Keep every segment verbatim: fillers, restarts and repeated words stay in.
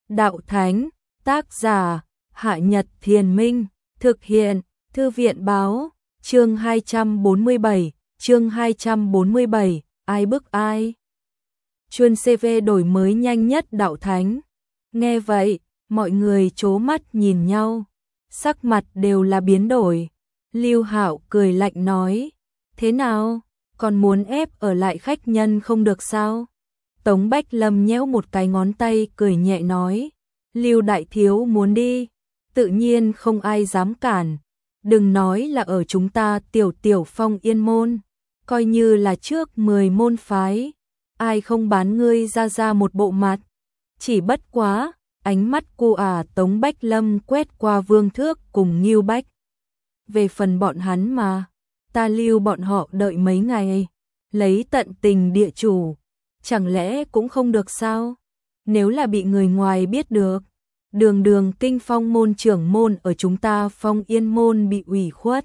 đạo thánh, tác giả, Hạ Nhật Thiền Minh, thực hiện, Thư viện báo, chương hai trăm bốn mươi bảy, chương hai trăm bốn mươi bảy, ai bức ai? Chuyên xê vê đổi mới nhanh nhất đạo thánh. Nghe vậy, mọi người trố mắt nhìn nhau, sắc mặt đều là biến đổi. Lưu Hạo cười lạnh nói, thế nào, còn muốn ép ở lại khách nhân không được sao? Tống Bách Lâm nhéo một cái ngón tay cười nhẹ nói, Lưu đại thiếu muốn đi, tự nhiên không ai dám cản. Đừng nói là ở chúng ta tiểu tiểu Phong Yên môn, coi như là trước mười môn phái, ai không bán ngươi ra ra một bộ mặt. Chỉ bất quá, ánh mắt cô à Tống Bách Lâm quét qua Vương Thước cùng Ngưu Bách. Về phần bọn hắn mà, ta lưu bọn họ đợi mấy ngày, lấy tận tình địa chủ, chẳng lẽ cũng không được sao? Nếu là bị người ngoài biết được, đường đường kinh phong môn trưởng môn ở chúng ta Phong Yên môn bị ủy khuất,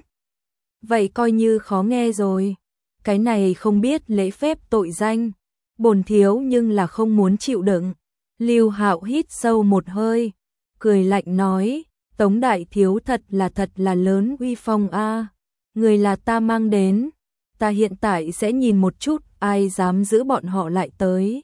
vậy coi như khó nghe rồi. Cái này không biết lễ phép tội danh, bổn thiếu nhưng là không muốn chịu đựng. Lưu Hạo hít sâu một hơi, cười lạnh nói, Tống đại thiếu thật là thật là lớn uy phong a, người là ta mang đến, ta hiện tại sẽ nhìn một chút ai dám giữ bọn họ lại tới.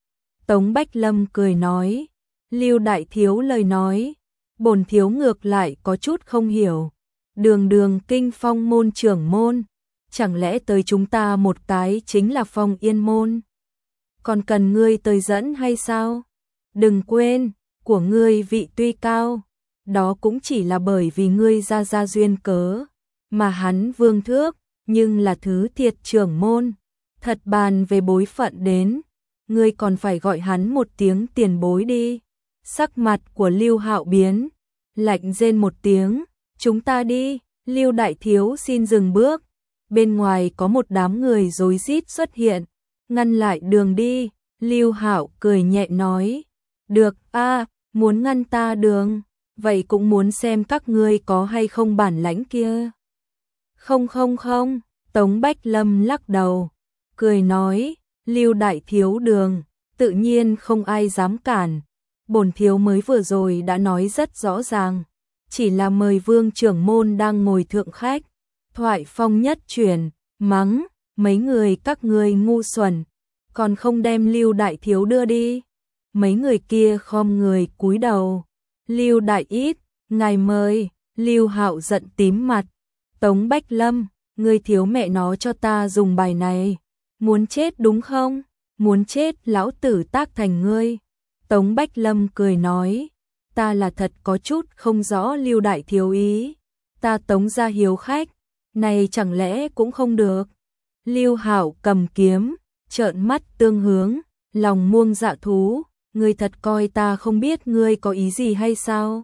Tống Bách Lâm cười nói, Lưu đại thiếu lời nói, bổn thiếu ngược lại có chút không hiểu, đường đường kinh phong môn trưởng môn, chẳng lẽ tới chúng ta một cái chính là Phong Yên môn, còn cần ngươi tới dẫn hay sao? Đừng quên, của ngươi vị tuy cao, đó cũng chỉ là bởi vì ngươi ra gia duyên cớ, mà hắn Vương Thước, nhưng là thứ thiệt trưởng môn, thật bàn về bối phận đến, ngươi còn phải gọi hắn một tiếng tiền bối đi. Sắc mặt của Lưu Hạo biến, lạnh rên một tiếng, chúng ta đi. Lưu đại thiếu xin dừng bước, bên ngoài có một đám người rối rít xuất hiện, ngăn lại đường đi. Lưu Hạo cười nhẹ nói, được a, muốn ngăn ta đường, vậy cũng muốn xem các ngươi có hay không bản lãnh kia. Không không không, Tống Bách Lâm lắc đầu, cười nói, Lưu đại thiếu đường, tự nhiên không ai dám cản. Bổn thiếu mới vừa rồi đã nói rất rõ ràng, chỉ là mời Vương trưởng môn đang ngồi thượng khách. Thoại phong nhất chuyển, mắng, mấy người các ngươi ngu xuẩn, còn không đem Lưu đại thiếu đưa đi. Mấy người kia khom người cúi đầu. Lưu đại ít, ngài mời. Lưu Hạo giận tím mặt. Tống Bách Lâm, ngươi thiếu mẹ nó cho ta dùng bài này. Muốn chết đúng không? Muốn chết lão tử tác thành ngươi. Tống Bách Lâm cười nói, ta là thật có chút không rõ Lưu đại thiếu ý. Ta Tống gia hiếu khách, này chẳng lẽ cũng không được. Lưu Hạo cầm kiếm, trợn mắt tương hướng, lòng muông dạ thú, ngươi thật coi ta không biết ngươi có ý gì hay sao?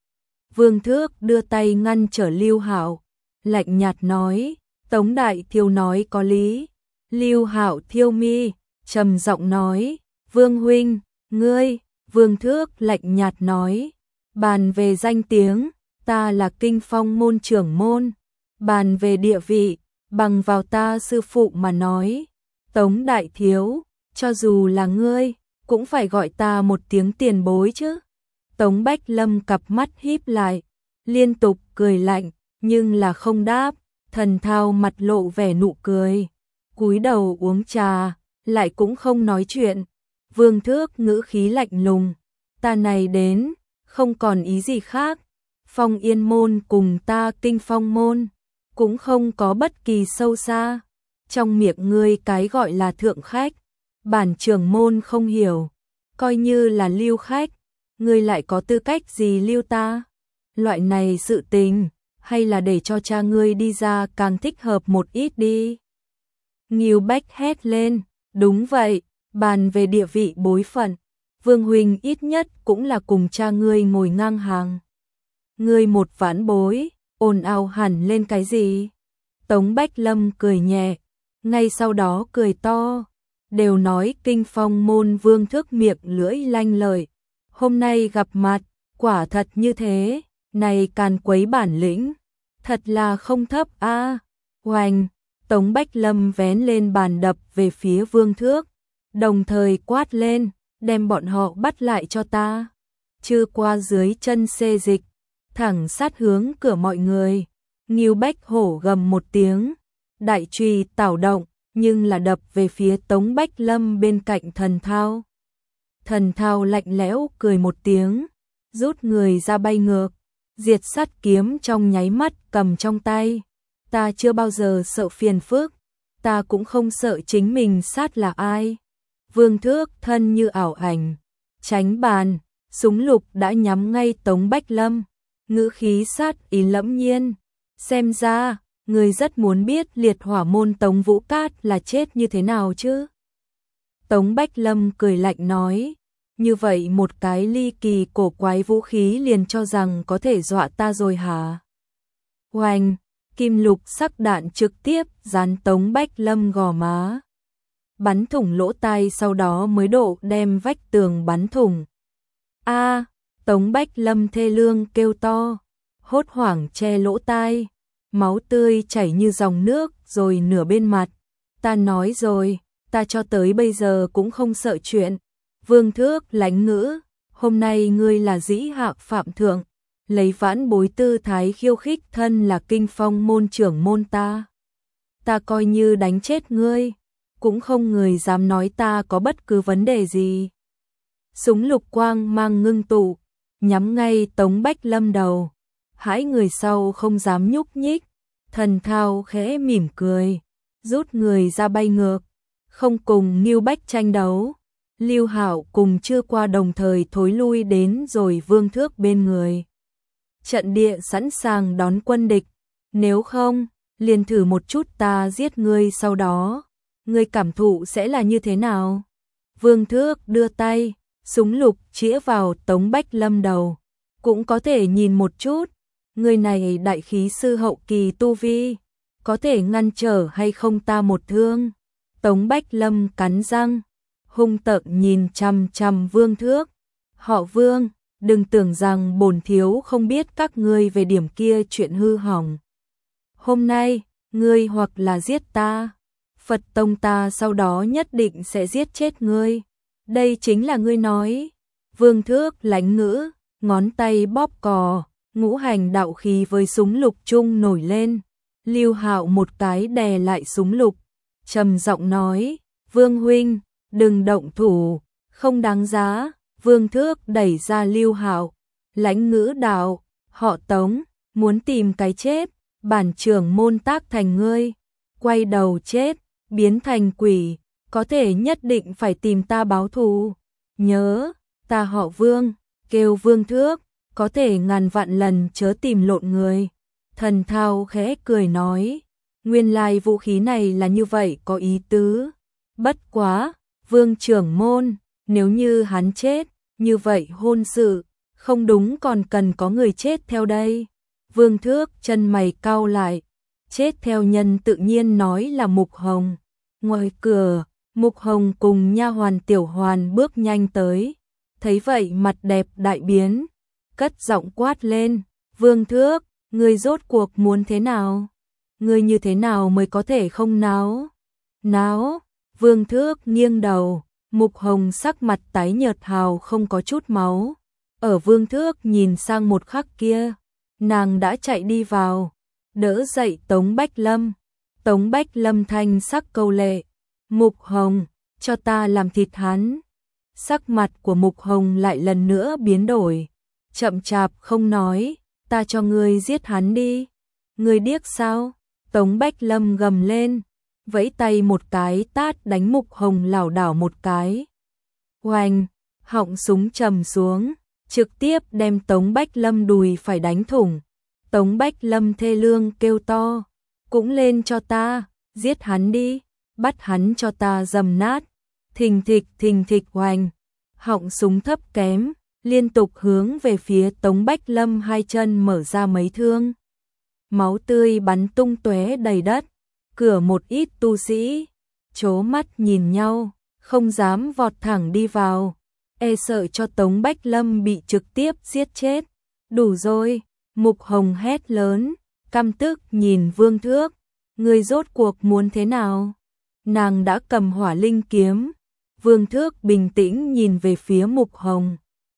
Vương Thước đưa tay ngăn trở Lưu Hạo, lạnh nhạt nói, Tống đại thiếu nói có lý. Lưu Hạo thiêu mi, trầm giọng nói, Vương huynh, ngươi. Vương Thước lạnh nhạt nói, bàn về danh tiếng, ta là kinh phong môn trưởng môn, bàn về địa vị, bằng vào ta sư phụ mà nói. Tống đại thiếu, cho dù là ngươi, cũng phải gọi ta một tiếng tiền bối chứ. Tống Bách Lâm cặp mắt híp lại, liên tục cười lạnh, nhưng là không đáp. Thần Thao mặt lộ vẻ nụ cười, cúi đầu uống trà, lại cũng không nói chuyện. Vương Thước ngữ khí lạnh lùng, ta này đến, không còn ý gì khác. Phong Yên môn cùng ta kinh phong môn, cũng không có bất kỳ sâu xa. Trong miệng ngươi cái gọi là thượng khách, bản trưởng môn không hiểu, coi như là lưu khách, ngươi lại có tư cách gì lưu ta? Loại này sự tình, hay là để cho cha ngươi đi ra càng thích hợp một ít đi. Ngưu Bách hét lên, đúng vậy, bàn về địa vị bối phận, Vương huynh ít nhất cũng là cùng cha ngươi ngồi ngang hàng. Ngươi một vãn bối, ồn ào hẳn lên cái gì? Tống Bách Lâm cười nhẹ, ngay sau đó cười to, đều nói kinh phong môn Vương Thước miệng lưỡi lanh lợi, hôm nay gặp mặt, quả thật như thế, này càn quấy bản lĩnh, thật là không thấp a. À. Oanh, Tống Bách Lâm vén lên bàn đập về phía Vương Thước, đồng thời quát lên, đem bọn họ bắt lại cho ta. chư qua dưới chân xê dịch, thẳng sát hướng cửa mọi người. Ngưu Bách hổ gầm một tiếng, đại chùy tảo động, nhưng là đập về phía Tống Bách Lâm bên cạnh Thần Thao. Thần Thao lạnh lẽo cười một tiếng, rút người ra bay ngược, diệt sát kiếm trong nháy mắt cầm trong tay. Ta chưa bao giờ sợ phiền phức, ta cũng không sợ chính mình sát là ai. Vương Thước thân như ảo ảnh, tránh bàn, súng lục đã nhắm ngay Tống Bách Lâm, ngữ khí sát ý lẫm nhiên. Xem ra, người rất muốn biết liệt hỏa môn Tống Vũ Cát là chết như thế nào chứ. Tống Bách Lâm cười lạnh nói, như vậy một cái ly kỳ cổ quái vũ khí liền cho rằng có thể dọa ta rồi hả? Oanh, kim lục sắc đạn trực tiếp dán Tống Bách Lâm gò má, bắn thủng lỗ tai, sau đó mới độ đem vách tường bắn thủng. A, Tống Bách Lâm thê lương kêu to, hốt hoảng che lỗ tai, máu tươi chảy như dòng nước rồi nửa bên mặt. Ta nói rồi, ta cho tới bây giờ cũng không sợ chuyện. Vương Thước lãnh ngữ, hôm nay ngươi là dĩ hạ phạm thượng, lấy vãn bối tư thái khiêu khích thân là kinh phong môn trưởng môn ta. Ta coi như đánh chết ngươi, cũng không người dám nói ta có bất cứ vấn đề gì. Súng lục quang mang ngưng tụ, nhắm ngay Tống Bách Lâm đầu. Hãi người sau không dám nhúc nhích. Thần Thao khẽ mỉm cười, rút người ra bay ngược, không cùng Ngưu Bách tranh đấu. Lưu Hạo cùng chưa qua đồng thời thối lui đến rồi Vương Thước bên người. Trận địa sẵn sàng đón quân địch, nếu không, liền thử một chút ta giết ngươi, sau đó, ngươi cảm thụ sẽ là như thế nào? Vương Thước đưa tay, súng lục chĩa vào Tống Bách Lâm đầu, cũng có thể nhìn một chút, người này đại khí sư hậu kỳ tu vi, có thể ngăn trở hay không ta một thương. Tống Bách Lâm cắn răng, hung tợn nhìn chằm chằm Vương Thước. Họ Vương, đừng tưởng rằng bổn thiếu không biết các ngươi về điểm kia chuyện hư hỏng. Hôm nay, ngươi hoặc là giết ta, Phật tông ta sau đó nhất định sẽ giết chết ngươi. Đây chính là ngươi nói. Vương Thước lãnh ngữ, ngón tay bóp cò, ngũ hành đạo khí với súng lục chung nổi lên. Lưu Hạo một cái đè lại súng lục, trầm giọng nói, Vương huynh, đừng động thủ, không đáng giá. Vương Thước đẩy ra Lưu Hạo, lãnh ngữ đạo, họ Tống, muốn tìm cái chết, bản trưởng môn tác thành ngươi, quay đầu chết, biến thành quỷ, có thể nhất định phải tìm ta báo thù. Nhớ, ta họ Vương, kêu Vương Thước, có thể ngàn vạn lần chớ tìm lộn người. Thần Thao khẽ cười nói, nguyên lai vũ khí này là như vậy, có ý tứ. Bất quá, Vương trưởng môn, nếu như hắn chết, như vậy hôn sự, không đúng còn cần có người chết theo đây. Vương Thước chân mày cau lại, chết theo nhân tự nhiên nói là Mục Hồng. Ngoài cửa, Mục Hồng cùng nha hoàn Tiểu Hoàn bước nhanh tới, thấy vậy mặt đẹp đại biến, cất giọng quát lên, Vương Thước, ngươi rốt cuộc muốn thế nào? Ngươi như thế nào mới có thể không náo? Náo? Vương Thước nghiêng đầu, Mục Hồng sắc mặt tái nhợt hào không có chút máu. Ở Vương Thước nhìn sang một khắc kia, nàng đã chạy đi vào, đỡ dậy Tống Bách Lâm. Tống Bách Lâm thanh sắc câu lệ, Mục Hồng, cho ta làm thịt hắn. Sắc mặt của Mục Hồng lại lần nữa biến đổi, chậm chạp không nói, ta cho ngươi giết hắn đi. Ngươi điếc sao? Tống Bách Lâm gầm lên, vẫy tay một cái tát đánh Mục Hồng lảo đảo một cái. Oanh, họng súng trầm xuống, trực tiếp đem Tống Bách Lâm đùi phải đánh thủng. Tống Bách Lâm thê lương kêu to, cũng lên cho ta, giết hắn đi, bắt hắn cho ta dầm nát. Thình thịch thình thịch oanh, họng súng thấp kém, liên tục hướng về phía Tống Bách Lâm hai chân mở ra mấy thương. Máu tươi bắn tung tóe đầy đất, cửa một ít tu sĩ, chố mắt nhìn nhau, không dám vọt thẳng đi vào, e sợ cho Tống Bách Lâm bị trực tiếp giết chết. Đủ rồi, Mục Hồng hét lớn, căm tức nhìn Vương Thước, ngươi rốt cuộc muốn thế nào? Nàng đã cầm hỏa linh kiếm. Vương Thước bình tĩnh nhìn về phía Mục Hồng,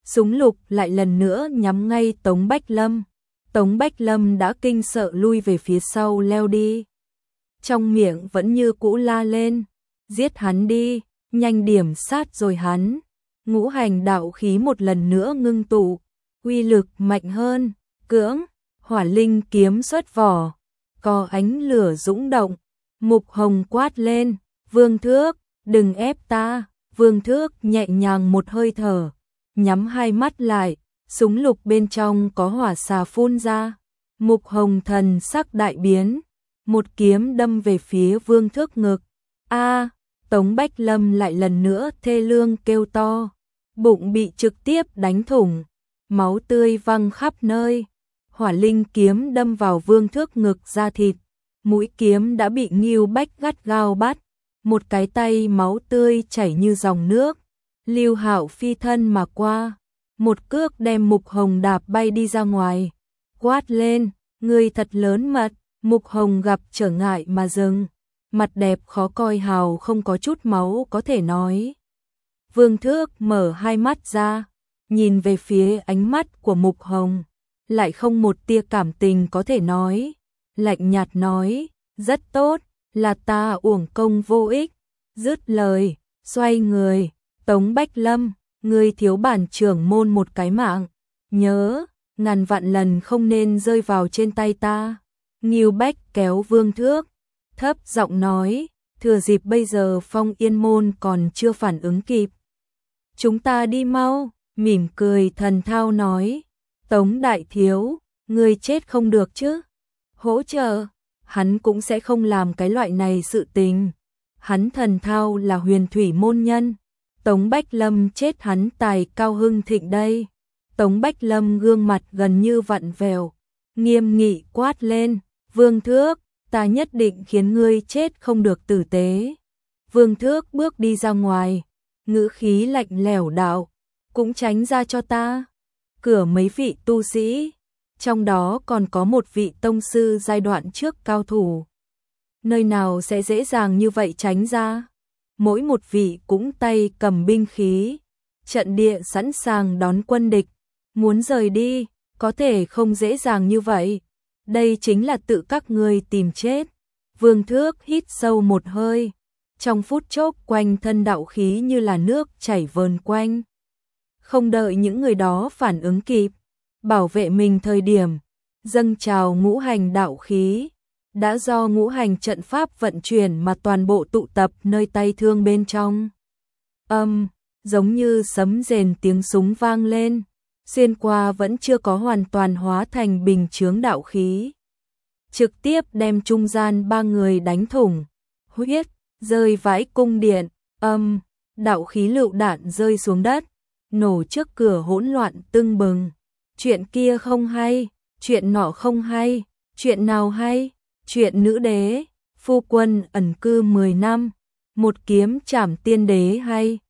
súng lục lại lần nữa nhắm ngay Tống Bách Lâm. Tống Bách Lâm đã kinh sợ lui về phía sau leo đi. Trong miệng vẫn như cũ la lên, giết hắn đi, nhanh điểm sát rồi hắn. Ngũ hành đạo khí một lần nữa ngưng tụ, uy lực mạnh hơn, cưỡng, hỏa linh kiếm xuất vỏ, có ánh lửa dũng động. Mục Hồng quát lên, Vương Thước, đừng ép ta. Vương Thước nhẹ nhàng một hơi thở, nhắm hai mắt lại, súng lục bên trong có hỏa xà phun ra. Mục Hồng thần sắc đại biến, một kiếm đâm về phía Vương Thước ngực. A, Tống Bách Lâm lại lần nữa thê lương kêu to, bụng bị trực tiếp đánh thủng, máu tươi văng khắp nơi. Hỏa linh kiếm đâm vào Vương Thước ngực da thịt, mũi kiếm đã bị Ngưu Bách gắt gao bắt, một cái tay máu tươi chảy như dòng nước. Lưu Hạo phi thân mà qua, một cước đem Mục Hồng đạp bay đi ra ngoài, quát lên, ngươi thật lớn mật. Mục Hồng gặp trở ngại mà dừng, mặt đẹp khó coi hào không có chút máu có thể nói. Vương Thước mở hai mắt ra, nhìn về phía ánh mắt của Mục Hồng, lại không một tia cảm tình có thể nói, lạnh nhạt nói, rất tốt, là ta uổng công vô ích. Dứt lời, xoay người, Tống Bách Lâm, ngươi thiếu bản trưởng môn một cái mạng, nhớ, ngàn vạn lần không nên rơi vào trên tay ta. Ngưu Bách kéo Vương Thước, thấp giọng nói, thừa dịp bây giờ Phong Yên môn còn chưa phản ứng kịp, chúng ta đi mau. Mỉm cười thần thao nói, Tống đại thiếu, ngươi chết không được chứ. Hỗ trợ, hắn cũng sẽ không làm cái loại này sự tình. Hắn thần thao là huyền thủy môn nhân, Tống Bách Lâm chết hắn tài cao hưng thịnh đây. Tống Bách Lâm gương mặt gần như vặn vẹo, nghiêm nghị quát lên, Vương Thước, ta nhất định khiến ngươi chết không được tử tế. Vương Thước bước đi ra ngoài, ngữ khí lạnh lẽo đạo, cũng tránh ra cho ta. Cửa mấy vị tu sĩ, trong đó còn có một vị tông sư giai đoạn trước cao thủ. Nơi nào sẽ dễ dàng như vậy tránh ra? Mỗi một vị cũng tay cầm binh khí, trận địa sẵn sàng đón quân địch, muốn rời đi, có thể không dễ dàng như vậy. Đây chính là tự các ngươi tìm chết. Vương Thước hít sâu một hơi, trong phút chốc quanh thân đạo khí như là nước chảy vờn quanh. Không đợi những người đó phản ứng kịp, bảo vệ mình thời điểm, dâng trào ngũ hành đạo khí, đã do ngũ hành trận pháp vận chuyển mà toàn bộ tụ tập nơi tay thương bên trong. Âm, giống như sấm rền tiếng súng vang lên, xuyên qua vẫn chưa có hoàn toàn hóa thành bình chướng đạo khí, trực tiếp đem trung gian ba người đánh thủng, huyết rơi vãi cung điện. Âm, đạo khí lựu đạn rơi xuống đất, nổ trước cửa hỗn loạn tưng bừng. Chuyện kia không hay, chuyện nọ không hay, chuyện nào hay? Chuyện nữ đế, phu quân ẩn cư mười năm, một kiếm trảm tiên đế hay?